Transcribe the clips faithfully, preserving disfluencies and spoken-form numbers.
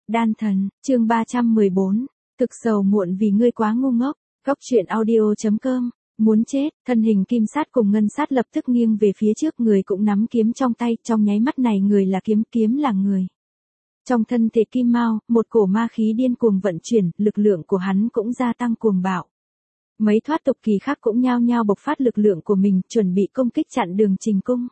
Đan thần, chương ba trăm mười bốn, thực sầu muộn vì ngươi quá ngu ngốc, góc truyện audio.com, muốn chết, thân hình kim sát cùng ngân sát lập tức nghiêng về phía trước, người cũng nắm kiếm trong tay, trong nháy mắt này người là kiếm, kiếm là người. Trong thân thể Kim Mao, một cổ ma khí điên cuồng vận chuyển, lực lượng của hắn cũng gia tăng cuồng bạo. Mấy thoát tục kỳ khác cũng nhao nhao bộc phát lực lượng của mình, chuẩn bị công kích chặn đường Trình Cung.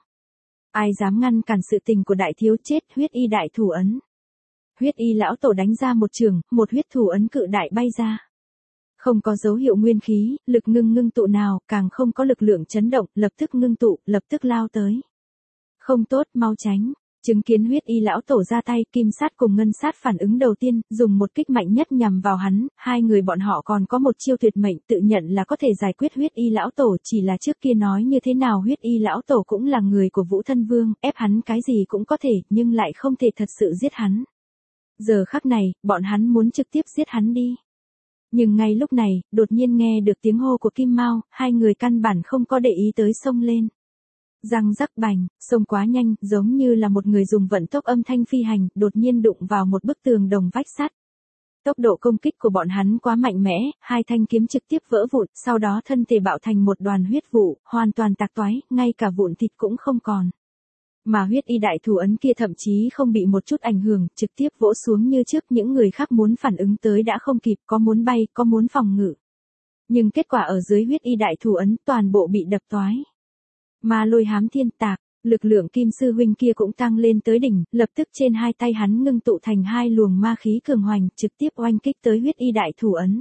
Ai dám ngăn cản sự tình của đại thiếu chết, huyết y đại thủ ấn. Huyết y lão tổ đánh ra một trường, một huyết thủ ấn cự đại bay ra. Không có dấu hiệu nguyên khí, lực ngưng ngưng tụ nào, càng không có lực lượng chấn động, lập tức ngưng tụ, lập tức lao tới. Không tốt, mau tránh. Chứng kiến huyết y lão tổ ra tay, kim sát cùng ngân sát phản ứng đầu tiên, dùng một kích mạnh nhất nhằm vào hắn, hai người bọn họ còn có một chiêu tuyệt mệnh tự nhận là có thể giải quyết huyết y lão tổ, chỉ là trước kia nói như thế nào huyết y lão tổ cũng là người của Vũ Thân Vương, ép hắn cái gì cũng có thể, nhưng lại không thể thật sự giết hắn. Giờ khắc này, bọn hắn muốn trực tiếp giết hắn đi. Nhưng ngay lúc này, đột nhiên nghe được tiếng hô của Kim Mao, hai người căn bản không có để ý tới xông lên. Răng rắc bành, xông quá nhanh, giống như là một người dùng vận tốc âm thanh phi hành, đột nhiên đụng vào một bức tường đồng vách sắt. Tốc độ công kích của bọn hắn quá mạnh mẽ, hai thanh kiếm trực tiếp vỡ vụn, sau đó thân thể bạo thành một đoàn huyết vụ, hoàn toàn tạc toái, ngay cả vụn thịt cũng không còn. Mà huyết y đại thủ ấn kia thậm chí không bị một chút ảnh hưởng, trực tiếp vỗ xuống như trước, những người khác muốn phản ứng tới đã không kịp, có muốn bay, có muốn phòng ngự. Nhưng kết quả ở dưới huyết y đại thủ ấn toàn bộ bị đập toái. Ma lôi hám thiên tạc, lực lượng kim sư huynh kia cũng tăng lên tới đỉnh, lập tức trên hai tay hắn ngưng tụ thành hai luồng ma khí cường hoành, trực tiếp oanh kích tới huyết y đại thủ ấn.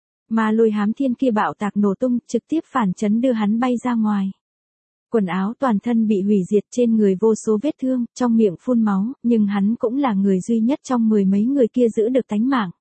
Ma lôi hám thiên kia bạo tạc nổ tung, trực tiếp phản chấn đưa hắn bay ra ngoài. Quần áo toàn thân bị hủy diệt, trên người vô số vết thương, trong miệng phun máu, nhưng hắn cũng là người duy nhất trong mười mấy người kia giữ được tánh mạng.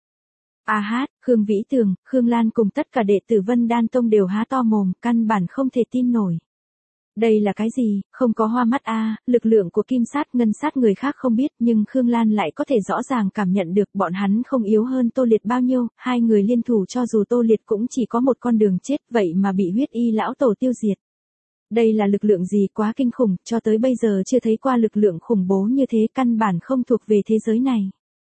A hát, Khương Vĩ Tường, Khương Lan cùng tất cả đệ tử Vân Đan Tông đều há to mồm, căn bản không thể tin nổi. Đây là cái gì, không có hoa mắt a, à, lực lượng của kim sát ngân sát người khác không biết, nhưng Khương Lan lại có thể rõ ràng cảm nhận được bọn hắn không yếu hơn Tô Liệt bao nhiêu, hai người liên thủ cho dù Tô Liệt cũng chỉ có một con đường chết, vậy mà bị huyết y lão tổ tiêu diệt. Đây là lực lượng gì quá kinh khủng, cho tới bây giờ chưa thấy qua lực lượng khủng bố như thế, căn bản không thuộc về thế giới này.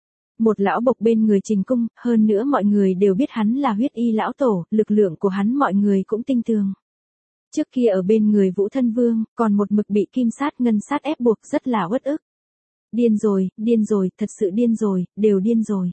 Một lão bộc bên người Trình Cung, hơn nữa mọi người đều biết hắn là huyết y lão tổ, lực lượng của hắn mọi người cũng tin tưởng. Trước kia ở bên người Vũ Thân Vương, còn một mực bị kim sát ngân sát ép buộc rất là uất ức. Điên rồi, điên rồi, thật sự điên rồi, đều điên rồi.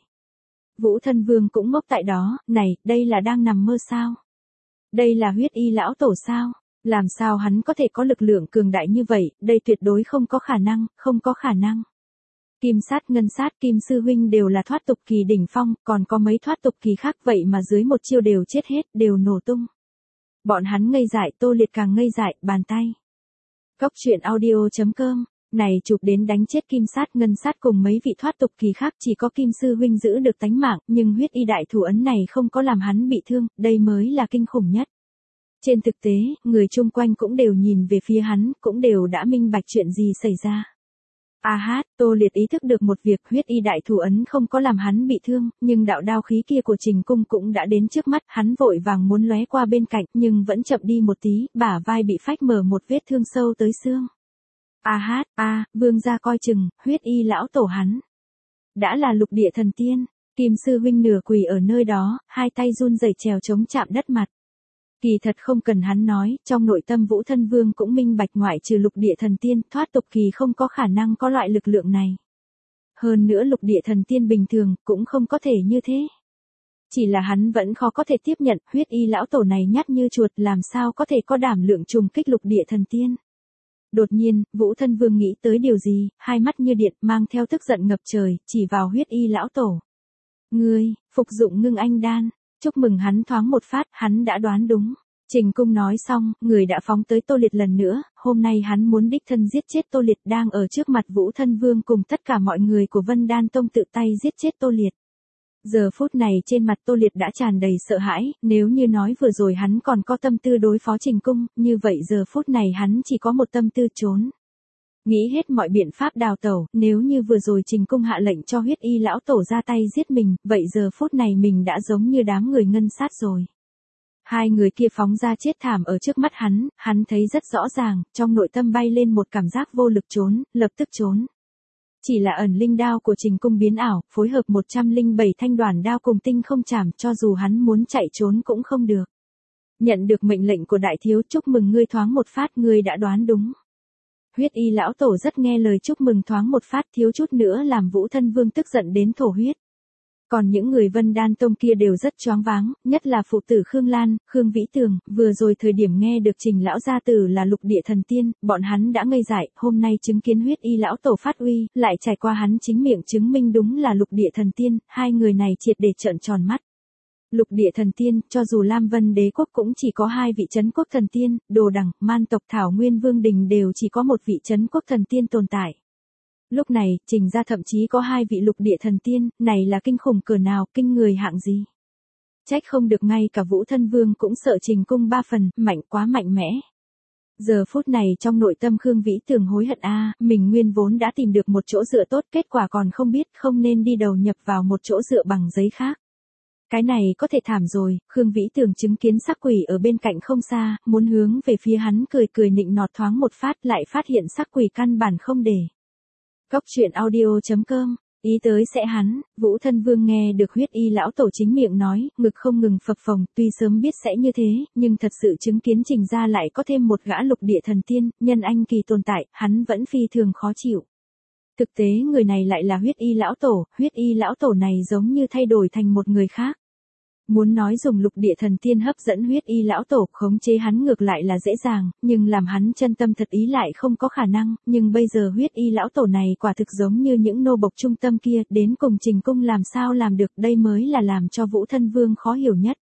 Vũ Thân Vương cũng ngốc tại đó, này, đây là đang nằm mơ sao? Đây là huyết y lão tổ sao? Làm sao hắn có thể có lực lượng cường đại như vậy, đây tuyệt đối không có khả năng, không có khả năng. Kim sát ngân sát kim sư huynh đều là thoát tục kỳ đỉnh phong, còn có mấy thoát tục kỳ khác vậy mà dưới một chiêu đều chết hết, đều nổ tung. Bọn hắn ngây dại, Tô Liệt càng ngây dại, bàn tay. Góc truyện audio.com, này chụp đến đánh chết kim sát ngân sát cùng mấy vị thoát tục kỳ khác, chỉ có kim sư huynh giữ được tánh mạng, nhưng huyết y đại thủ ấn này không có làm hắn bị thương, đây mới là kinh khủng nhất. Trên thực tế, người chung quanh cũng đều nhìn về phía hắn, cũng đều đã minh bạch chuyện gì xảy ra. A hát, Tô Liệt ý thức được một việc, huyết y đại thủ ấn không có làm hắn bị thương, nhưng đạo đao khí kia của Trình Cung cũng đã đến trước mắt, hắn vội vàng muốn lóe qua bên cạnh, nhưng vẫn chậm đi một tí, bả vai bị phách mở một vết thương sâu tới xương. A hát, a, vương gia coi chừng, huyết y lão tổ hắn. Đã là lục địa thần tiên, kim sư huynh nửa quỳ ở nơi đó, hai tay run rẩy trèo chống chạm đất mặt. Kỳ thật không cần hắn nói, trong nội tâm Vũ Thân Vương cũng minh bạch, ngoại trừ lục địa thần tiên, thoát tục kỳ không có khả năng có loại lực lượng này. Hơn nữa lục địa thần tiên bình thường, cũng không có thể như thế. Chỉ là hắn vẫn khó có thể tiếp nhận, huyết y lão tổ này nhát như chuột, làm sao có thể có đảm lượng trùng kích lục địa thần tiên. Đột nhiên, Vũ Thân Vương nghĩ tới điều gì, hai mắt như điện, mang theo tức giận ngập trời, chỉ vào huyết y lão tổ. Ngươi, phục dụng ngưng anh đan. Chúc mừng hắn thoáng một phát, hắn đã đoán đúng. Trình Cung nói xong, người đã phóng tới Tô Liệt lần nữa, hôm nay hắn muốn đích thân giết chết Tô Liệt, đang ở trước mặt Vũ Thân Vương cùng tất cả mọi người của Vân Đan Tông tự tay giết chết Tô Liệt. Giờ phút này trên mặt Tô Liệt đã tràn đầy sợ hãi, nếu như nói vừa rồi hắn còn có tâm tư đối phó Trình Cung, như vậy giờ phút này hắn chỉ có một tâm tư trốn. Nghĩ hết mọi biện pháp đào tẩu, nếu như vừa rồi Trình Cung hạ lệnh cho huyết y lão tổ ra tay giết mình, vậy giờ phút này mình đã giống như đám người ngân sát rồi. Hai người kia phóng ra chết thảm ở trước mắt hắn, hắn thấy rất rõ ràng, trong nội tâm bay lên một cảm giác vô lực trốn, lập tức trốn. Chỉ là ẩn linh đao của Trình Cung biến ảo, phối hợp một trăm lẻ bảy thanh đoàn đao cùng tinh không chảm, cho dù hắn muốn chạy trốn cũng không được. Nhận được mệnh lệnh của đại thiếu, chúc mừng ngươi thoáng một phát, ngươi đã đoán đúng. Huyết y lão tổ rất nghe lời chúc mừng thoáng một phát, thiếu chút nữa làm Vũ Thân Vương tức giận đến thổ huyết. Còn những người Vân Đan Tông kia đều rất choáng váng, nhất là phụ tử Khương Lan, Khương Vĩ Tường, vừa rồi thời điểm nghe được Trình lão gia tử là lục địa thần tiên, bọn hắn đã ngây dại, hôm nay chứng kiến huyết y lão tổ phát uy, lại trải qua hắn chính miệng chứng minh đúng là lục địa thần tiên, hai người này triệt để trợn tròn mắt. Lục địa thần tiên, cho dù Lam Vân đế quốc cũng chỉ có hai vị trấn quốc thần tiên, Đồ Đằng, Man tộc Thảo Nguyên Vương Đình đều chỉ có một vị trấn quốc thần tiên tồn tại. Lúc này, Trình gia thậm chí có hai vị lục địa thần tiên, này là kinh khủng cỡ nào, kinh người hạng gì. Trách không được ngay cả Vũ Thân Vương cũng sợ Trình Cung ba phần, mạnh quá mạnh mẽ. Giờ phút này trong nội tâm Khương Vĩ Tường hối hận a, mình nguyên vốn đã tìm được một chỗ dựa tốt, kết quả còn không biết, không nên đi đầu nhập vào một chỗ dựa bằng giấy khác. Cái này có thể thảm rồi, Khương Vĩ Tường chứng kiến sắc quỷ ở bên cạnh không xa, muốn hướng về phía hắn cười cười nịnh nọt thoáng một phát, lại phát hiện sắc quỷ căn bản không để. Góc truyện audio chấm com, ý tới sẽ hắn, Vũ Thân Vương nghe được huyết y lão tổ chính miệng nói, ngực không ngừng phập phồng, tuy sớm biết sẽ như thế, nhưng thật sự chứng kiến Trình gia lại có thêm một gã lục địa thần tiên, nhân anh kỳ tồn tại, hắn vẫn phi thường khó chịu. Thực tế người này lại là huyết y lão tổ, huyết y lão tổ này giống như thay đổi thành một người khác. Muốn nói dùng lục địa thần tiên hấp dẫn huyết y lão tổ khống chế hắn ngược lại là dễ dàng, nhưng làm hắn chân tâm thật ý lại không có khả năng, nhưng bây giờ huyết y lão tổ này quả thực giống như những nô bộc trung tâm kia, đến cùng Trình Cung làm sao làm được, đây mới là làm cho Vũ Thân Vương khó hiểu nhất.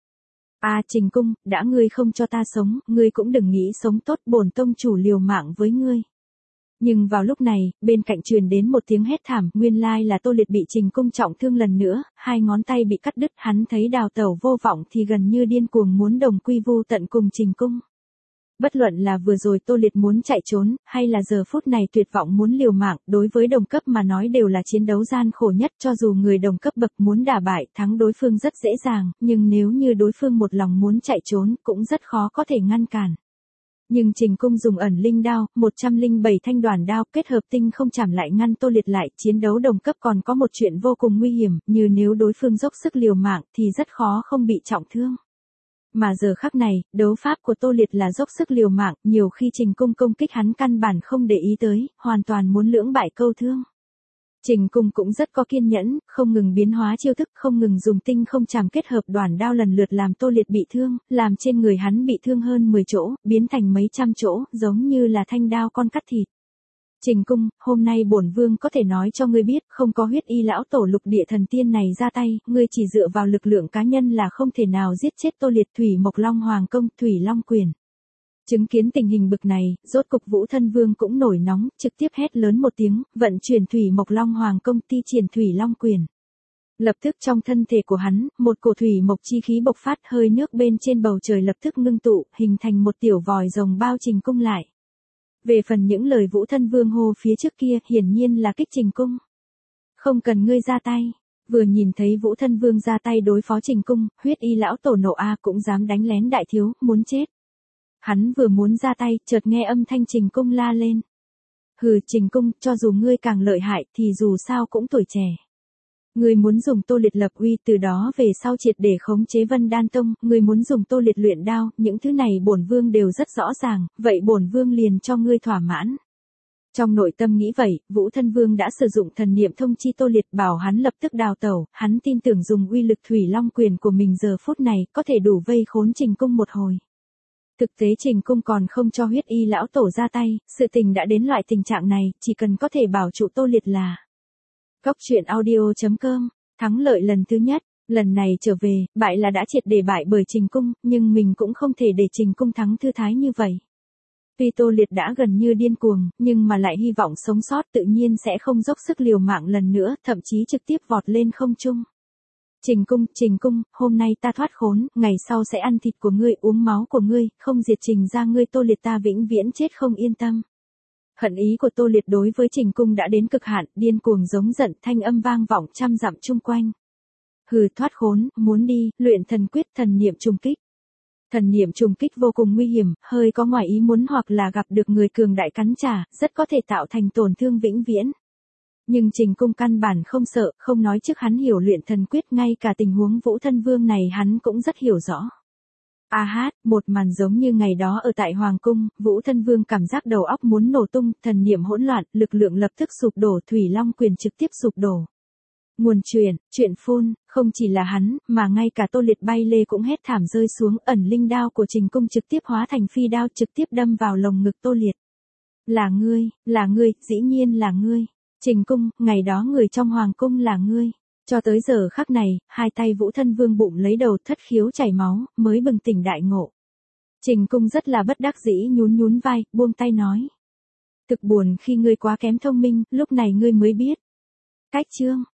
À Trình Cung, đã ngươi không cho ta sống, ngươi cũng đừng nghĩ sống tốt, bổn tông chủ liều mạng với ngươi. Nhưng vào lúc này, bên cạnh truyền đến một tiếng hét thảm, nguyên lai là Tô Liệt bị Trình Cung trọng thương lần nữa, hai ngón tay bị cắt đứt, hắn thấy đào tẩu vô vọng thì gần như điên cuồng muốn đồng quy vu tận cùng Trình Cung. Bất luận là vừa rồi Tô Liệt muốn chạy trốn, hay là giờ phút này tuyệt vọng muốn liều mạng, đối với đồng cấp mà nói đều là chiến đấu gian khổ nhất, cho dù người đồng cấp bậc muốn đả bại, thắng đối phương rất dễ dàng, nhưng nếu như đối phương một lòng muốn chạy trốn, cũng rất khó có thể ngăn cản. Nhưng Trình Cung dùng ẩn linh đao, một trăm lẻ bảy thanh đoàn đao kết hợp tinh không chảm lại ngăn Tô Liệt lại, chiến đấu đồng cấp còn có một chuyện vô cùng nguy hiểm, như nếu đối phương dốc sức liều mạng thì rất khó không bị trọng thương. Mà giờ khắc này, đấu pháp của Tô Liệt là dốc sức liều mạng, nhiều khi Trình Cung công kích hắn căn bản không để ý tới, hoàn toàn muốn lưỡng bại câu thương. Trình Cung cũng rất có kiên nhẫn, không ngừng biến hóa chiêu thức, không ngừng dùng tinh không chảm kết hợp đoàn đao lần lượt làm Tô Liệt bị thương, làm trên người hắn bị thương hơn mười chỗ, biến thành mấy trăm chỗ, giống như là thanh đao con cắt thịt. Trình Cung, hôm nay bổn vương có thể nói cho ngươi biết, không có huyết y lão tổ lục địa thần tiên này ra tay, ngươi chỉ dựa vào lực lượng cá nhân là không thể nào giết chết Tô Liệt. Thủy Mộc Long Hoàng công, Thủy Long quyền. Chứng kiến tình hình bực này, rốt cục Vũ Thân Vương cũng nổi nóng, trực tiếp hét lớn một tiếng, vận chuyển Thủy Mộc Long Hoàng công, ti triển Thủy Long quyền. Lập tức trong thân thể của hắn, một cổ thủy mộc chi khí bộc phát, hơi nước bên trên bầu trời lập tức ngưng tụ, hình thành một tiểu vòi rồng bao Trình Cung lại. Về phần những lời Vũ Thân Vương hô phía trước kia, hiển nhiên là kích Trình Cung. Không cần ngươi ra tay. Vừa nhìn thấy Vũ Thân Vương ra tay đối phó Trình Cung, huyết y lão tổ nộ a cũng dám đánh lén đại thiếu, muốn chết. Hắn vừa muốn ra tay, chợt nghe âm thanh Trình Cung la lên. Hừ, Trình Cung, cho dù ngươi càng lợi hại thì dù sao cũng tuổi trẻ. Ngươi muốn dùng Tô Liệt lập uy, từ đó về sau triệt để khống chế Vân Đan Tông, ngươi muốn dùng Tô Liệt luyện đao, những thứ này bổn vương đều rất rõ ràng, vậy bổn vương liền cho ngươi thỏa mãn. Trong nội tâm nghĩ vậy, Vũ Thân Vương đã sử dụng thần niệm thông chi Tô Liệt, bảo hắn lập tức đào tẩu, hắn tin tưởng dùng uy lực Thủy Long quyền của mình giờ phút này có thể đủ vây khốn Trình Cung một hồi. Thực tế Trình Cung còn không cho huyết y lão tổ ra tay, sự tình đã đến loại tình trạng này, chỉ cần có thể bảo trụ Tô Liệt là. Góc truyện audio chấm com, thắng lợi lần thứ nhất, lần này trở về, bại là đã triệt để bại bởi Trình Cung, nhưng mình cũng không thể để Trình Cung thắng thư thái như vậy. Tuy Tô Liệt đã gần như điên cuồng, nhưng mà lại hy vọng sống sót, tự nhiên sẽ không dốc sức liều mạng lần nữa, thậm chí trực tiếp vọt lên không trung. Trình Cung, Trình Cung, hôm nay ta thoát khốn, ngày sau sẽ ăn thịt của ngươi, uống máu của ngươi, không diệt Trình ra ngươi Tô Liệt ta vĩnh viễn chết không yên tâm. Hận ý của Tô Liệt đối với Trình Cung đã đến cực hạn, điên cuồng giống giận, thanh âm vang vọng trăm dặm chung quanh. Hừ, thoát khốn, muốn đi, luyện thần quyết, thần niệm trùng kích. Thần niệm trùng kích vô cùng nguy hiểm, hơi có ngoài ý muốn hoặc là gặp được người cường đại cắn trả, rất có thể tạo thành tổn thương vĩnh viễn. Nhưng Trình Cung căn bản không sợ, không nói trước hắn hiểu luyện thần quyết, ngay cả tình huống Vũ Thân Vương này hắn cũng rất hiểu rõ. A hát, một màn giống như ngày đó ở tại Hoàng Cung, Vũ Thân Vương cảm giác đầu óc muốn nổ tung, thần niệm hỗn loạn, lực lượng lập tức sụp đổ, Thủy Long quyền trực tiếp sụp đổ. Nguồn truyền, chuyện phun, không chỉ là hắn, mà ngay cả Tô Liệt bay lê cũng hét thảm rơi xuống, ẩn linh đao của Trình Cung trực tiếp hóa thành phi đao trực tiếp đâm vào lồng ngực Tô Liệt. Là ngươi, là ngươi, dĩ nhiên là ngươi. Trình Cung, ngày đó người trong Hoàng Cung là ngươi. Cho tới giờ khắc này, hai tay Vũ Thân Vương bụng lấy đầu thất khiếu chảy máu, mới bừng tỉnh đại ngộ. Trình Cung rất là bất đắc dĩ nhún nhún vai, buông tay nói. Thực buồn khi ngươi quá kém thông minh, lúc này ngươi mới biết. Cách chương.